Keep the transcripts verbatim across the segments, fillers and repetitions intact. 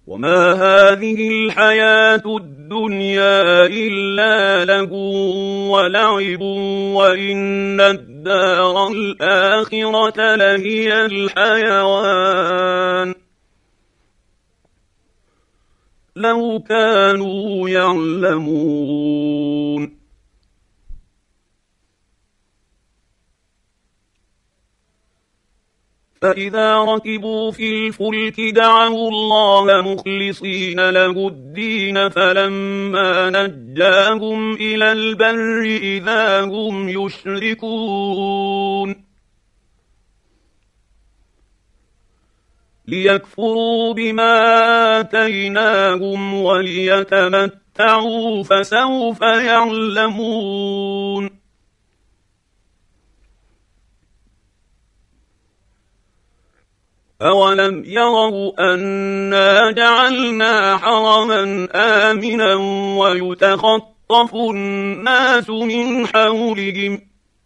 وما هذه الحياة الدنيا إلا لهو ولعب وإن الدار الآخرة لهي الحيوان لو كانوا يعلمون. فإذا ركبوا في الفلك دعوا الله مخلصين له الدين فلما نجاهم إلى البر إذا هم يشركون ليكفروا بما آتيناهم وليتمتعوا فسوف يعلمون. أولم يروا أنا جعلنا حرما آمنا ويتخطف الناس من حولهم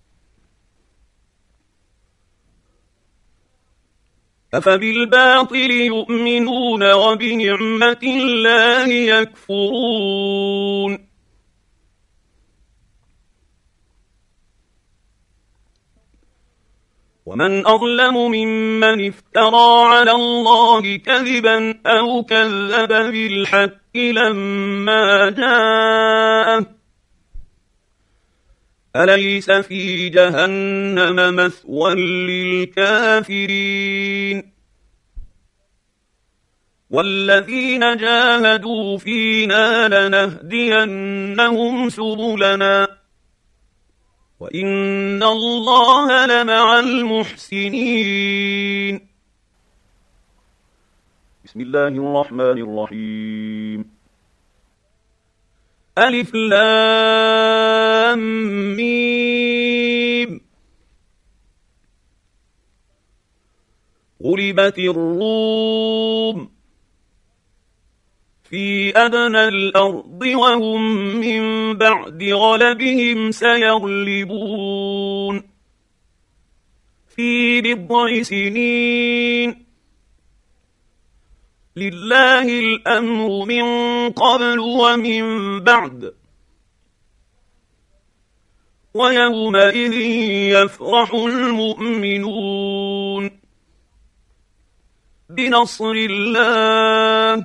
أفبالباطل يؤمنون وبنعمة الله يكفرون. ومن أظلم ممن افترى على الله كذبا أو كذب بالحق لما جاءه أليس في جهنم مثوى للكافرين والذين جاهدوا فينا لنهدينهم سبلنا وإن الله لمع المحسنين. بسم الله الرحمن الرحيم. ألف لام ميم. غلبت الروم في أدنى الأرض وهم من بعد غلبهم سيغلبون في بضع سنين لله الأمر من قبل ومن بعد ويومئذ يفرح المؤمنون بنصر الله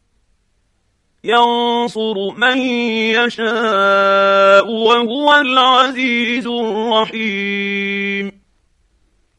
ينصر من يشاء وهو العزيز الرحيم.